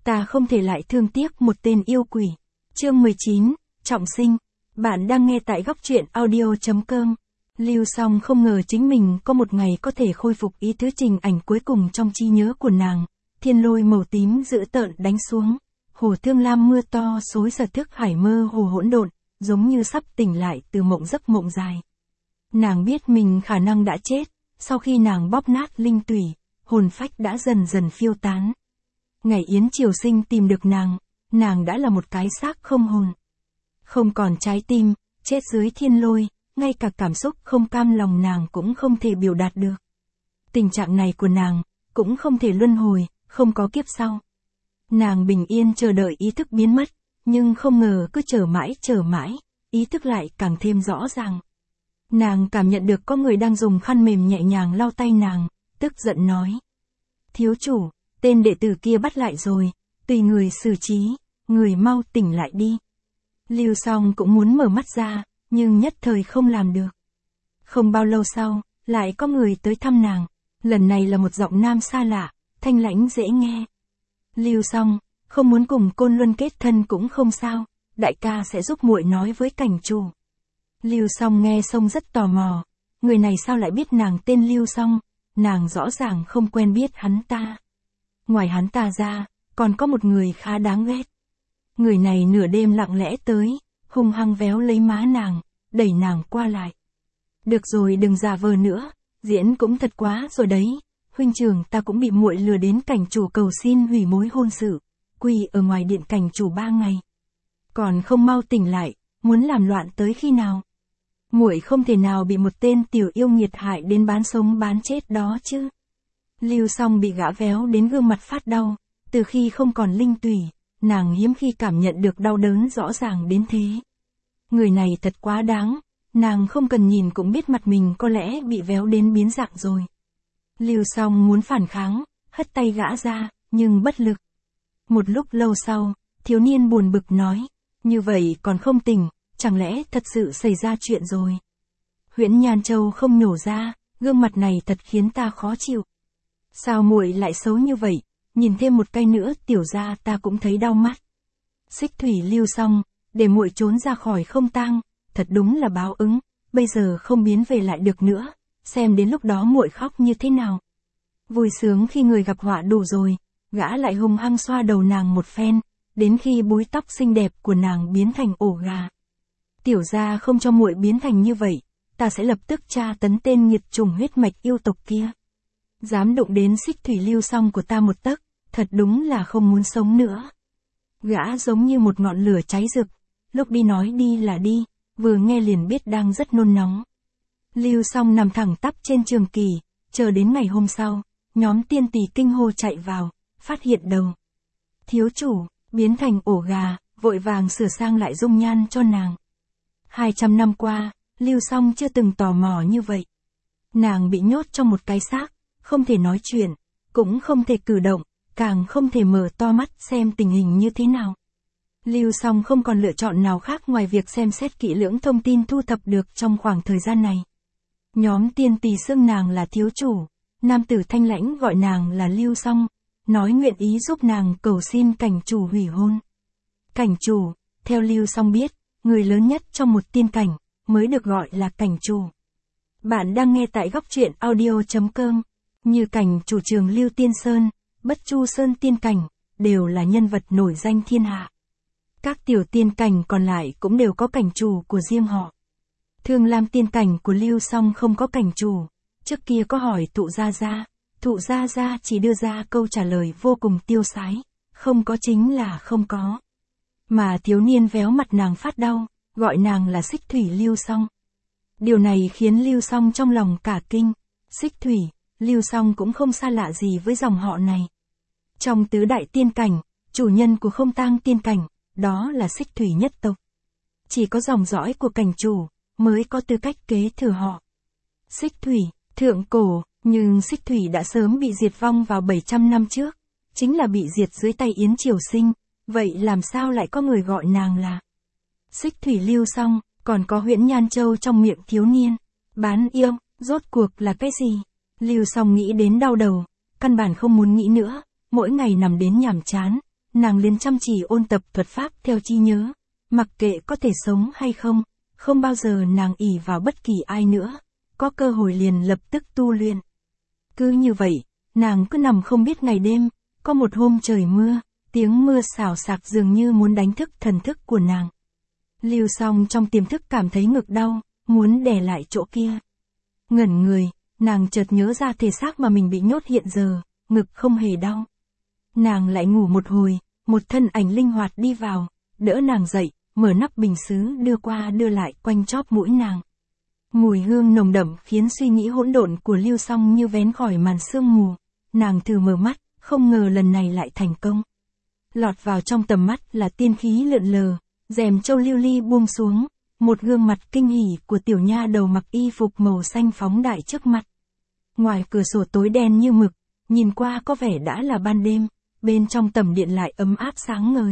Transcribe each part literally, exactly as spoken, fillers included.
Ta không thể lại thương tiếc một tên yêu quỷ. Chương mười chín, trọng sinh. Bạn đang nghe tại góc truyện audio chấm com. Lưu Song không ngờ chính mình có một ngày có thể khôi phục ý thứ trình ảnh cuối cùng trong trí nhớ của nàng. Thiên lôi màu tím dữ tợn đánh xuống. Hồ Thương Lam mưa to xối xả thức hải mơ hồ hỗn độn, giống như sắp tỉnh lại từ mộng giấc mộng dài. Nàng biết mình khả năng đã chết, sau khi nàng bóp nát linh tủy, hồn phách đã dần dần phiêu tán. Ngày Yến Triều Sinh tìm được nàng, nàng đã là một cái xác không hồn. Không còn trái tim, chết dưới thiên lôi, ngay cả cảm xúc không cam lòng nàng cũng không thể biểu đạt được. Tình trạng này của nàng, cũng không thể luân hồi, không có kiếp sau. Nàng bình yên chờ đợi ý thức biến mất, nhưng không ngờ cứ chờ mãi chờ mãi, ý thức lại càng thêm rõ ràng. Nàng cảm nhận được có người đang dùng khăn mềm nhẹ nhàng lau tay nàng, tức giận nói. Thiếu chủ, tên đệ tử kia bắt lại rồi, tùy người xử trí, người mau tỉnh lại đi. Lưu Song cũng muốn mở mắt ra, nhưng nhất thời không làm được. Không bao lâu sau, lại có người tới thăm nàng, lần này là một giọng nam xa lạ, thanh lãnh dễ nghe. Lưu Song, không muốn cùng Côn Luân kết thân cũng không sao, đại ca sẽ giúp muội nói với cảnh chủ. Lưu Song nghe xong rất tò mò, người này sao lại biết nàng tên Lưu Song, nàng rõ ràng không quen biết hắn ta. Ngoài hắn ta ra, còn có một người khá đáng ghét. Người này nửa đêm lặng lẽ tới, hung hăng véo lấy má nàng, đẩy nàng qua lại. Được rồi, đừng giả vờ nữa, diễn cũng thật quá rồi đấy. Huynh trưởng, ta cũng bị muội lừa đến cảnh chủ cầu xin hủy mối hôn sự, quỳ ở ngoài điện cảnh chủ ba ngày. Còn không mau tỉnh lại, muốn làm loạn tới khi nào? Muội không thể nào bị một tên tiểu yêu nghiệt hại đến bán sống bán chết đó chứ. Lưu Song bị gã véo đến gương mặt phát đau, từ khi không còn linh tủy, nàng hiếm khi cảm nhận được đau đớn rõ ràng đến thế. Người này thật quá đáng, nàng không cần nhìn cũng biết mặt mình có lẽ bị véo đến biến dạng rồi. Lưu Song muốn phản kháng, hất tay gã ra, nhưng bất lực. Một lúc lâu sau, thiếu niên buồn bực nói, như vậy còn không tỉnh, chẳng lẽ thật sự xảy ra chuyện rồi. Huyễn Nhan Châu không nhổ ra, gương mặt này thật khiến ta khó chịu. Sao muội lại xấu như vậy, nhìn thêm một cây nữa tiểu ra ta cũng thấy đau mắt. Xích thủy Lưu Song, để muội trốn ra khỏi không tang, thật đúng là báo ứng, bây giờ không biến về lại được nữa, xem đến lúc đó muội khóc như thế nào. Vui sướng khi người gặp họa đủ rồi, gã lại hung hăng xoa đầu nàng một phen, đến khi búi tóc xinh đẹp của nàng biến thành ổ gà. Tiểu gia không cho muội biến thành như vậy, ta sẽ lập tức tra tấn tên nghiệt chủng huyết mạch yêu tộc kia. Dám đụng đến xích thủy Lưu Song của ta một tấc, thật đúng là không muốn sống nữa. Gã giống như một ngọn lửa cháy rực, lúc đi nói đi là đi, vừa nghe liền biết đang rất nôn nóng. Lưu Song nằm thẳng tắp trên trường kỳ, chờ đến ngày hôm sau, nhóm tiên tỷ kinh hô chạy vào, phát hiện đầu. Thiếu chủ, biến thành ổ gà, vội vàng sửa sang lại dung nhan cho nàng. Hai trăm năm qua, Lưu Song chưa từng tò mò như vậy. Nàng bị nhốt trong một cái xác, không thể nói chuyện, cũng không thể cử động, càng không thể mở to mắt xem tình hình như thế nào. Lưu Song không còn lựa chọn nào khác ngoài việc xem xét kỹ lưỡng thông tin thu thập được trong khoảng thời gian này. Nhóm tiên tỷ xưng nàng là thiếu chủ, nam tử thanh lãnh gọi nàng là Lưu Song, nói nguyện ý giúp nàng cầu xin cảnh chủ hủy hôn. Cảnh chủ, theo Lưu Song biết, người lớn nhất trong một tiên cảnh, mới được gọi là cảnh chủ. Bạn đang nghe tại góc truyện audio chấm com, như cảnh chủ Trường Lưu Tiên Sơn, Bất Chu Sơn tiên cảnh, đều là nhân vật nổi danh thiên hạ. Các tiểu tiên cảnh còn lại cũng đều có cảnh chủ của riêng họ. Thương Lam tiên cảnh của Lưu Song không có cảnh chủ, trước kia có hỏi Thụ Gia Gia, Thụ Gia Gia chỉ đưa ra câu trả lời vô cùng tiêu sái, không có chính là không có. Mà thiếu niên véo mặt nàng phát đau, gọi nàng là xích thủy Lưu Song. Điều này khiến Lưu Song trong lòng cả kinh, xích thủy, Lưu Song cũng không xa lạ gì với dòng họ này. Trong tứ đại tiên cảnh, chủ nhân của không tang tiên cảnh, đó là xích thủy nhất tộc. Chỉ có dòng dõi của cảnh chủ, mới có tư cách kế thừa họ. Xích thủy, thượng cổ, nhưng xích thủy đã sớm bị diệt vong vào bảy trăm năm trước, chính là bị diệt dưới tay Yến Triều Sinh, vậy làm sao lại có người gọi nàng là xích thủy Lưu Song, còn có Huyễn Nhan Châu trong miệng thiếu niên. Bán yêu, rốt cuộc là cái gì? Lưu Song nghĩ đến đau đầu, căn bản không muốn nghĩ nữa, mỗi ngày nằm đến nhàm chán, nàng liền chăm chỉ ôn tập thuật pháp theo trí nhớ, mặc kệ có thể sống hay không, không bao giờ nàng ỷ vào bất kỳ ai nữa, có cơ hội liền lập tức tu luyện. Cứ như vậy, nàng cứ nằm không biết ngày đêm, có một hôm trời mưa, tiếng mưa xào xạc dường như muốn đánh thức thần thức của nàng. Lưu Song trong tiềm thức cảm thấy ngực đau, muốn đè lại chỗ kia. Ngẩn người, nàng chợt nhớ ra thể xác mà mình bị nhốt hiện giờ, ngực không hề đau. Nàng lại ngủ một hồi, một thân ảnh linh hoạt đi vào, đỡ nàng dậy, mở nắp bình sứ đưa qua đưa lại quanh chóp mũi nàng. Mùi hương nồng đậm khiến suy nghĩ hỗn độn của Lưu Song như vén khỏi màn sương mù. Nàng thử mở mắt, không ngờ lần này lại thành công. Lọt vào trong tầm mắt là tiên khí lượn lờ, rèm châu lưu ly buông xuống, một gương mặt kinh hỉ của tiểu nha đầu mặc y phục màu xanh phóng đại trước mặt. Ngoài cửa sổ tối đen như mực, nhìn qua có vẻ đã là ban đêm, bên trong tầm điện lại ấm áp sáng ngời.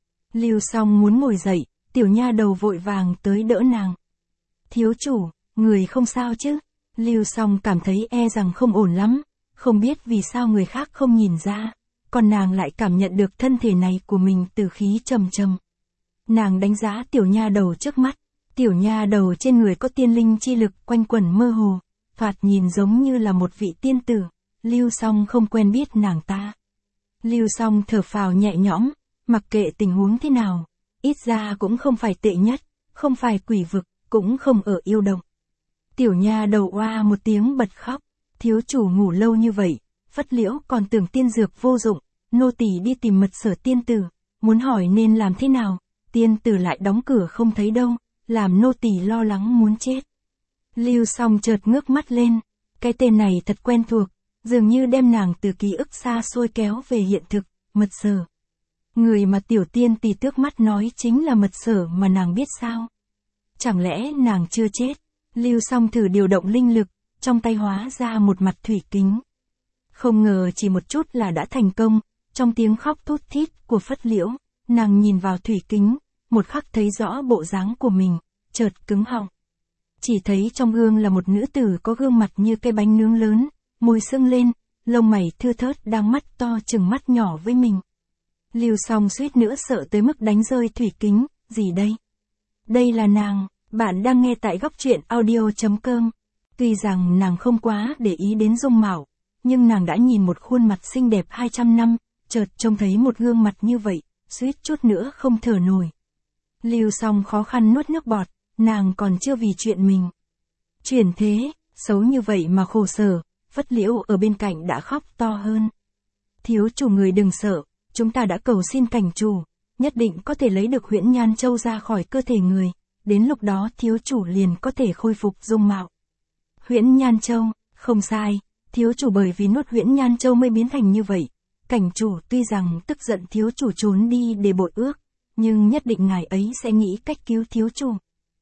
Lưu Song muốn ngồi dậy, tiểu nha đầu vội vàng tới đỡ nàng. Thiếu chủ, người không sao chứ? Lưu Song cảm thấy e rằng không ổn lắm, không biết vì sao người khác không nhìn ra, còn nàng lại cảm nhận được thân thể này của mình từ khí trầm trầm. Nàng đánh giá tiểu nha đầu trước mắt, tiểu nha đầu trên người có tiên linh chi lực quanh quẩn mơ hồ, thoạt nhìn giống như là một vị tiên tử. Lưu Song không quen biết nàng ta. Lưu Song thở phào nhẹ nhõm, mặc kệ tình huống thế nào, ít ra cũng không phải tệ nhất, không phải quỷ vực, cũng không ở yêu động. Tiểu nha đầu oa một tiếng bật khóc, thiếu chủ ngủ lâu như vậy, Phất Liễu còn tưởng tiên dược vô dụng, nô tỳ đi tìm mật sở tiên tử, muốn hỏi nên làm thế nào, tiên tử lại đóng cửa không thấy đâu, làm nô tỳ lo lắng muốn chết. Lưu Song chợt ngước mắt lên, cái tên này thật quen thuộc, dường như đem nàng từ ký ức xa xôi kéo về hiện thực. Mật sở. Người mà tiểu tiên tỷ tước mắt nói chính là mật sở mà nàng biết sao? Chẳng lẽ nàng chưa chết? Lưu Song thử điều động linh lực, trong tay hóa ra một mặt thủy kính. Không ngờ chỉ một chút là đã thành công, trong tiếng khóc thút thít của Phất Liễu, nàng nhìn vào thủy kính, một khắc thấy rõ bộ dáng của mình, chợt cứng họng. Chỉ thấy trong gương là một nữ tử có gương mặt như cây bánh nướng lớn, môi sưng lên, lông mày thưa thớt đang mắt to chừng mắt nhỏ với mình. Lưu Song suýt nữa sợ tới mức đánh rơi thủy kính, gì đây? Đây là nàng, bạn đang nghe tại góc truyện audio chấm com. Tuy rằng nàng không quá để ý đến dung mạo, nhưng nàng đã nhìn một khuôn mặt xinh đẹp hai trăm năm, chợt trông thấy một gương mặt như vậy, suýt chút nữa không thở nổi. Lưu Song khó khăn nuốt nước bọt, nàng còn chưa vì chuyện mình. Chuyển thế, xấu như vậy mà khổ sở, Phất Liễu ở bên cạnh đã khóc to hơn. Thiếu chủ người đừng sợ, chúng ta đã cầu xin cảnh chủ, nhất định có thể lấy được Huyễn Nhan Châu ra khỏi cơ thể người, đến lúc đó thiếu chủ liền có thể khôi phục dung mạo. Huyễn Nhan Châu, không sai, thiếu chủ bởi vì nuốt Huyễn Nhan Châu mới biến thành như vậy. Cảnh chủ tuy rằng tức giận thiếu chủ trốn đi để bội ước, nhưng nhất định ngài ấy sẽ nghĩ cách cứu thiếu chủ.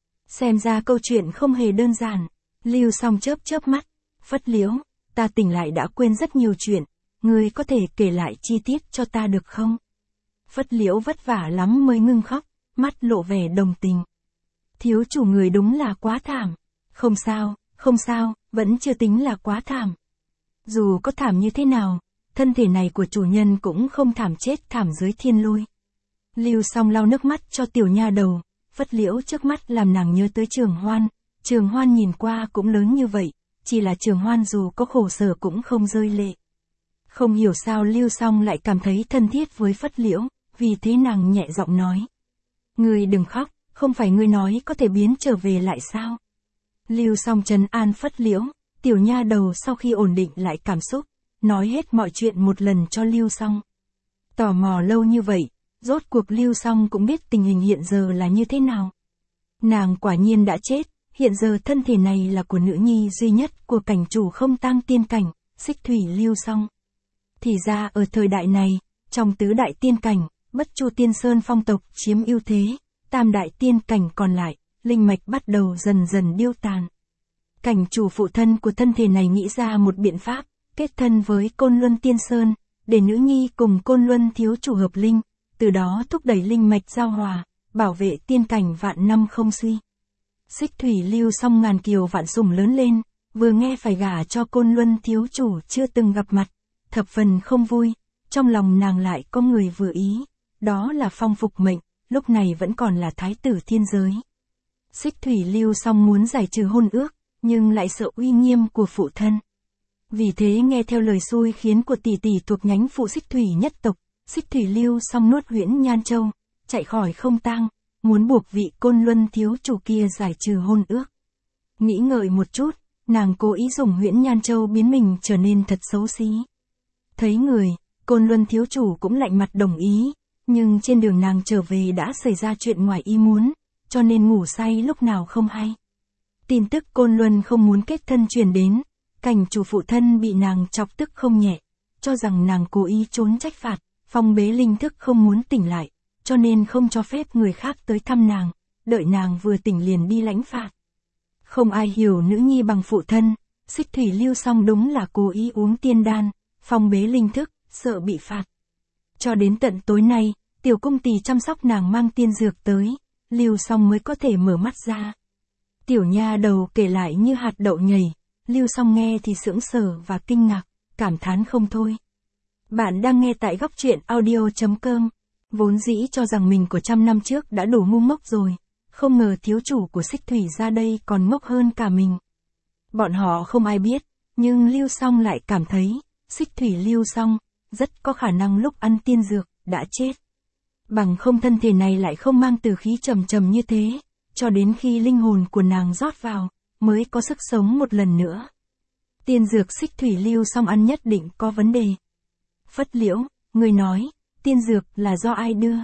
Xem ra câu chuyện không hề đơn giản. Lưu Song chớp chớp mắt, Phất Liễu, ta tỉnh lại đã quên rất nhiều chuyện, ngươi có thể kể lại chi tiết cho ta được không? Phất Liễu vất vả lắm mới ngưng khóc, mắt lộ vẻ đồng tình. Thiếu chủ người đúng là quá thảm. Không sao, không sao, vẫn chưa tính là quá thảm. Dù có thảm như thế nào, thân thể này của chủ nhân cũng không thảm chết thảm dưới thiên lôi. Lưu Song lau nước mắt cho tiểu nha đầu, Phất Liễu trước mắt làm nàng nhớ tới Trường Hoan. Trường Hoan nhìn qua cũng lớn như vậy, chỉ là Trường Hoan dù có khổ sở cũng không rơi lệ. Không hiểu sao Lưu Song lại cảm thấy thân thiết với Phất Liễu, vì thế nàng nhẹ giọng nói. Ngươi đừng khóc, không phải ngươi nói có thể biến trở về lại sao? Lưu Song trấn an Phất Liễu, tiểu nha đầu sau khi ổn định lại cảm xúc, nói hết mọi chuyện một lần cho Lưu Song. Tò mò lâu như vậy, rốt cuộc Lưu Song cũng biết tình hình hiện giờ là như thế nào. Nàng quả nhiên đã chết, hiện giờ thân thể này là của nữ nhi duy nhất của cảnh chủ không tang tiên cảnh, Xích Thủy Lưu Song. Thì ra ở thời đại này, trong tứ đại tiên cảnh, Bất Chu Tiên Sơn phong tộc chiếm ưu thế, tam đại tiên cảnh còn lại, linh mạch bắt đầu dần dần điêu tàn. Cảnh chủ phụ thân của thân thể này nghĩ ra một biện pháp, kết thân với Côn Luân Tiên Sơn, để nữ nhi cùng Côn Luân thiếu chủ hợp linh, từ đó thúc đẩy linh mạch giao hòa, bảo vệ tiên cảnh vạn năm không suy. Xích Thủy Lưu Song ngàn kiều vạn sủng lớn lên, vừa nghe phải gả cho Côn Luân thiếu chủ chưa từng gặp mặt, thập phần không vui, trong lòng nàng lại có người vừa ý, đó là Phong Phục Mệnh, lúc này vẫn còn là thái tử thiên giới. Xích Thủy Lưu Song muốn giải trừ hôn ước, nhưng lại sợ uy nghiêm của phụ thân. Vì thế nghe theo lời xui khiến của tỷ tỷ thuộc nhánh phụ Xích Thủy nhất tộc, Xích Thủy Lưu Song nuốt Huyễn Nhan Châu, chạy khỏi Không Tang, muốn buộc vị Côn Luân thiếu chủ kia giải trừ hôn ước. Nghĩ ngợi một chút, nàng cố ý dùng Huyễn Nhan Châu biến mình trở nên thật xấu xí. Thấy người, Côn Luân thiếu chủ cũng lạnh mặt đồng ý, nhưng trên đường nàng trở về đã xảy ra chuyện ngoài ý muốn, cho nên ngủ say lúc nào không hay. Tin tức Côn Luân không muốn kết thân truyền đến, cảnh chủ phụ thân bị nàng chọc tức không nhẹ, cho rằng nàng cố ý trốn trách phạt, phong bế linh thức không muốn tỉnh lại, cho nên không cho phép người khác tới thăm nàng, đợi nàng vừa tỉnh liền đi lãnh phạt. Không ai hiểu nữ nhi bằng phụ thân, Xích Thủy Lưu Song đúng là cố ý uống tiên đan, phong bế linh thức, sợ bị phạt. Cho đến tận tối nay, tiểu cung tỳ chăm sóc nàng mang tiên dược tới, Lưu Song mới có thể mở mắt ra. Tiểu nha đầu kể lại như hạt đậu nhảy, Lưu Song nghe thì sững sờ và kinh ngạc, cảm thán không thôi. Bạn đang nghe tại góc truyện audio chấm com. Vốn dĩ cho rằng mình của trăm năm trước đã đủ ngu ngốc rồi, không ngờ thiếu chủ của Xích Thủy ra đây còn ngốc hơn cả mình. Bọn họ không ai biết, nhưng Lưu Song lại cảm thấy, Xích Thủy Lưu Song, rất có khả năng lúc ăn tiên dược, đã chết. Bằng không thân thể này lại không mang từ khí trầm trầm như thế, cho đến khi linh hồn của nàng rót vào, mới có sức sống một lần nữa. Tiên dược Xích Thủy Lưu Song ăn nhất định có vấn đề. Phất Liễu, người nói, tiên dược là do ai đưa?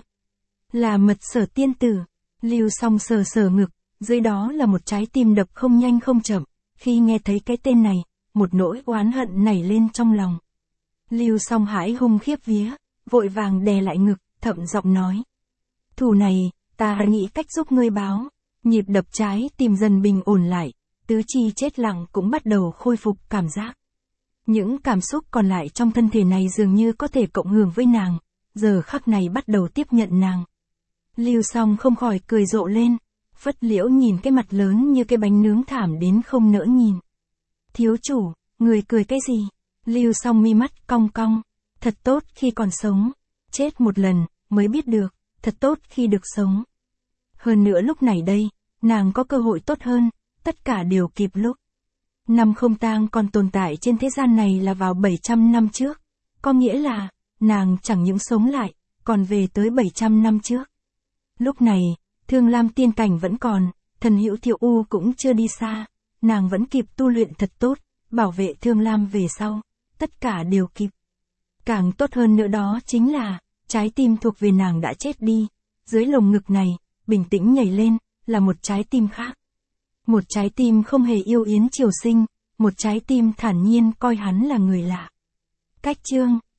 Là Mật Sở tiên tử. Lưu Song sờ sờ ngực, dưới đó là một trái tim đập không nhanh không chậm, khi nghe thấy cái tên này, một nỗi oán hận nảy lên trong lòng. Lưu Song hãi hùng khiếp vía, vội vàng đè lại ngực, thậm giọng nói. Thù này, ta nghĩ cách giúp ngươi báo. Nhịp đập trái tim dần bình ổn lại, tứ chi chết lặng cũng bắt đầu khôi phục cảm giác. Những cảm xúc còn lại trong thân thể này dường như có thể cộng hưởng với nàng, giờ khắc này bắt đầu tiếp nhận nàng. Lưu Song không khỏi cười rộ lên, Phất Liễu nhìn cái mặt lớn như cái bánh nướng thảm đến không nỡ nhìn. Thiếu chủ, người cười cái gì? Lưu Song mi mắt cong cong, thật tốt khi còn sống, chết một lần, mới biết được, thật tốt khi được sống. Hơn nữa lúc này đây, nàng có cơ hội tốt hơn, tất cả đều kịp lúc. Năm Không Tang còn tồn tại trên thế gian này là vào bảy trăm năm trước, có nghĩa là, nàng chẳng những sống lại, còn về tới bảy trăm năm trước. Lúc này, Thương Lam tiên cảnh vẫn còn, thần hữu Thiệu U cũng chưa đi xa, nàng vẫn kịp tu luyện thật tốt, bảo vệ Thương Lam về sau, tất cả đều kịp. Càng tốt hơn nữa đó chính là, trái tim thuộc về nàng đã chết đi, dưới lồng ngực này, bình tĩnh nhảy lên, là một trái tim khác. Một trái tim không hề yêu Yến Triều Sinh, một trái tim thản nhiên coi hắn là người lạ. Cách chương